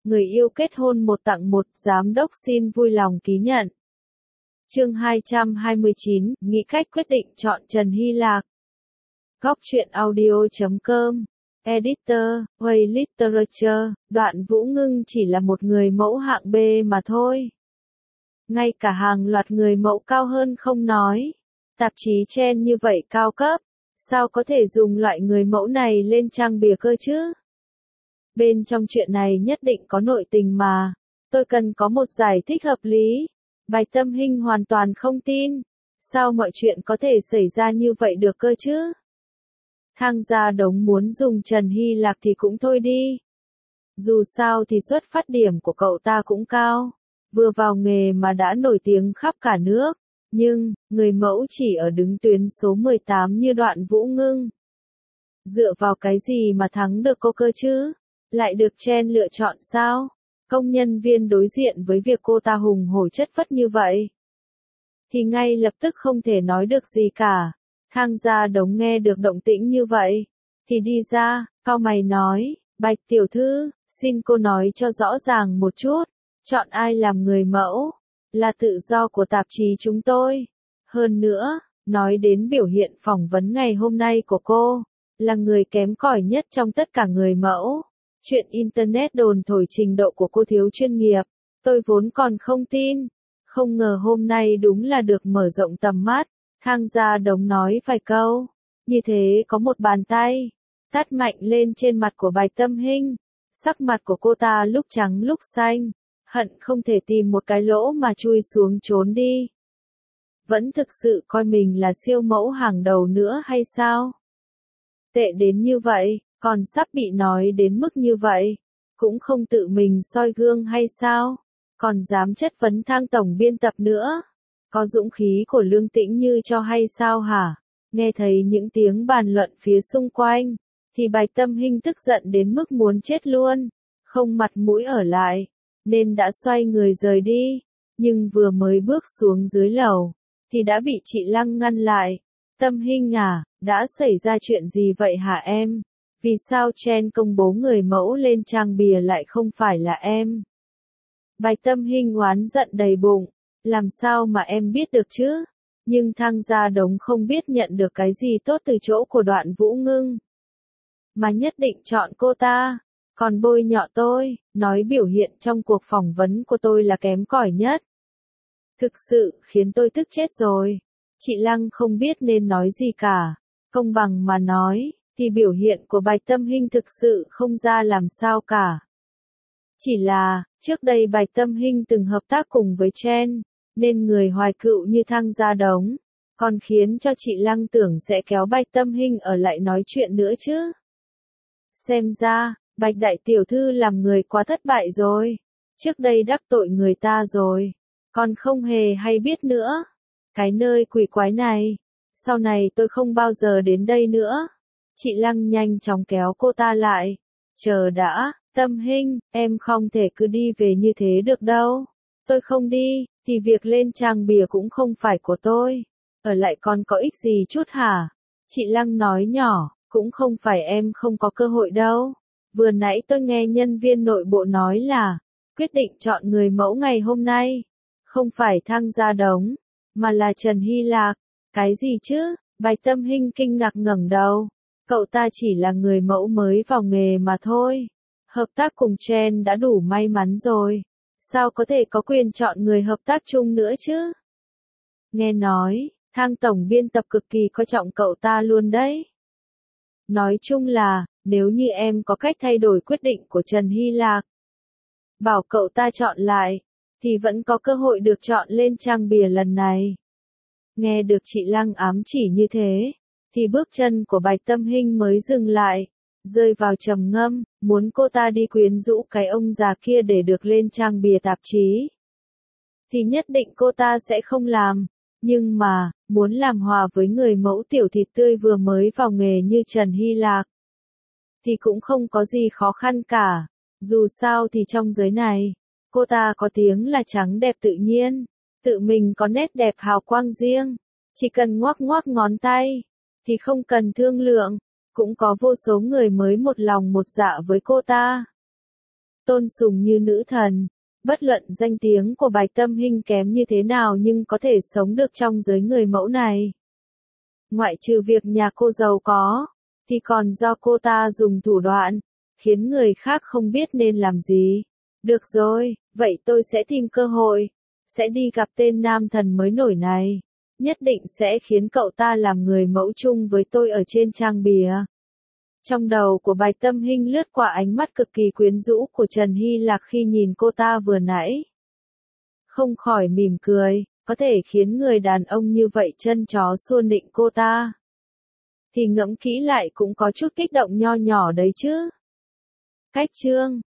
người yêu kết hôn 1 tặng 1, giám đốc xin vui lòng ký nhận. Chương 229, nghĩ cách quyết định chọn Trần Hy Lạc. Góc truyện audio.com. Editor, Way Literature, Đoạn Vũ Ngưng chỉ là một người mẫu hạng B mà thôi. Ngay cả hàng loạt người mẫu cao hơn không nói. Tạp chí trend như vậy cao cấp, sao có thể dùng loại người mẫu này lên trang bìa cơ chứ? Bên trong chuyện này nhất định có nội tình mà. Tôi cần có một giải thích hợp lý. Bạch Tâm Hinh hoàn toàn không tin. Sao mọi chuyện có thể xảy ra như vậy được cơ chứ? Thang Gia Đống muốn dùng Trần Hy Lạc thì cũng thôi đi. Dù sao thì xuất phát điểm của cậu ta cũng cao. Vừa vào nghề mà đã nổi tiếng khắp cả nước. Nhưng, người mẫu chỉ ở đứng tuyến số 18 như Đoạn Vũ Ngưng. Dựa vào cái gì mà thắng được cô cơ chứ? Lại được trend lựa chọn sao? Công nhân viên đối diện với việc cô ta hùng hổ chất phất như vậy thì ngay lập tức không thể nói được gì cả. Thang Gia Đống nghe được động tĩnh như vậy thì đi ra, cau mày nói, Bạch tiểu thư, xin cô nói cho rõ ràng một chút, chọn ai làm người mẫu là tự do của tạp chí chúng tôi. Hơn nữa, nói đến biểu hiện phỏng vấn ngày hôm nay của cô, là người kém cỏi nhất trong tất cả người mẫu. Chuyện Internet đồn thổi trình độ của cô thiếu chuyên nghiệp, tôi vốn còn không tin. Không ngờ hôm nay đúng là được mở rộng tầm mắt. Thang Gia Đống nói vài câu, như thế có một bàn tay tát mạnh lên trên mặt của Bạch Tâm Hinh. Sắc mặt của cô ta lúc trắng lúc xanh, hận không thể tìm một cái lỗ mà chui xuống trốn đi. Vẫn thực sự coi mình là siêu mẫu hàng đầu nữa hay sao? Tệ đến như vậy, còn sắp bị nói đến mức như vậy, cũng không tự mình soi gương hay sao? Còn dám chất vấn Thang tổng biên tập nữa. Có dũng khí của Lương Tĩnh Như cho hay sao hả? Nghe thấy những tiếng bàn luận phía xung quanh, thì Bạch Tâm Hinh tức giận đến mức muốn chết luôn, không mặt mũi ở lại, nên đã xoay người rời đi. Nhưng vừa mới bước xuống dưới lầu, thì đã bị chị Lăng ngăn lại. Tâm Hinh à, đã xảy ra chuyện gì vậy hả em? Vì sao trend công bố người mẫu lên trang bìa lại không phải là em? Bạch Tâm Hinh oán giận đầy bụng. Làm sao mà em biết được chứ? Nhưng Thang Gia Đống không biết nhận được cái gì tốt từ chỗ của Đoạn Vũ Ngưng, mà nhất định chọn cô ta. Còn bôi nhọ tôi, nói biểu hiện trong cuộc phỏng vấn của tôi là kém cỏi nhất. Thực sự khiến tôi tức chết rồi. Chị Lăng không biết nên nói gì cả. Công bằng mà nói, thì biểu hiện của Bạch Tâm Hinh thực sự không ra làm sao cả. Chỉ là, trước đây Bạch Tâm Hinh từng hợp tác cùng với Chen, nên người hoài cựu như Thang Gia Đống, còn khiến cho chị Lăng tưởng sẽ kéo Bạch Tâm Hinh ở lại nói chuyện nữa chứ. Xem ra, Bạch đại tiểu thư làm người quá thất bại rồi. Trước đây đắc tội người ta rồi, còn không hề hay biết nữa. Cái nơi quỷ quái này, sau này tôi không bao giờ đến đây nữa. Chị Lăng nhanh chóng kéo cô ta lại. Chờ đã, Tâm Hinh, em không thể cứ đi về như thế được đâu. Tôi không đi, thì việc lên trang bìa cũng không phải của tôi. Ở lại còn có ích gì chút hả? Chị Lăng nói nhỏ, cũng không phải em không có cơ hội đâu. Vừa nãy tôi nghe nhân viên nội bộ nói là, quyết định chọn người mẫu ngày hôm nay. Không phải Thang Gia Đống, mà là Trần Hy Lạc. Cái gì chứ? Bạch Tâm Hinh kinh ngạc ngẩng đầu. Cậu ta chỉ là người mẫu mới vào nghề mà thôi. Hợp tác cùng Chen đã đủ may mắn rồi. Sao có thể có quyền chọn người hợp tác chung nữa chứ? Nghe nói, Thang tổng biên tập cực kỳ coi trọng cậu ta luôn đấy. Nói chung là, nếu như em có cách thay đổi quyết định của Trần Hy Lạc, bảo cậu ta chọn lại, thì vẫn có cơ hội được chọn lên trang bìa lần này. Nghe được chị Lăng ám chỉ như thế, thì bước chân của Bạch Tâm Hinh mới dừng lại, rơi vào trầm ngâm, muốn cô ta đi quyến rũ cái ông già kia để được lên trang bìa tạp chí. Thì nhất định cô ta sẽ không làm, nhưng mà, muốn làm hòa với người mẫu tiểu thịt tươi vừa mới vào nghề như Trần Hy Lạc, thì cũng không có gì khó khăn cả. Dù sao thì trong giới này, cô ta có tiếng là trắng đẹp tự nhiên, tự mình có nét đẹp hào quang riêng, chỉ cần ngoắc ngoắc ngón tay, thì không cần thương lượng, cũng có vô số người mới một lòng một dạ với cô ta. tôn sùng như nữ thần. Bất luận danh tiếng của Bạch Tâm Hinh kém như thế nào nhưng có thể sống được trong giới người mẫu này. Ngoại trừ việc nhà cô giàu có, thì còn do cô ta dùng thủ đoạn, khiến người khác không biết nên làm gì. Được rồi, vậy tôi sẽ tìm cơ hội, sẽ đi gặp tên nam thần mới nổi này. Nhất định sẽ khiến cậu ta làm người mẫu chung với tôi ở trên trang bìa. Trong đầu của Bạch Tâm Hinh lướt qua ánh mắt cực kỳ quyến rũ của Trần Hy Lạc khi nhìn cô ta vừa nãy. Không khỏi mỉm cười, có thể khiến người đàn ông như vậy chân chó xua nịnh cô ta. Thì ngẫm kỹ lại cũng có chút kích động nho nhỏ đấy chứ. Cách chương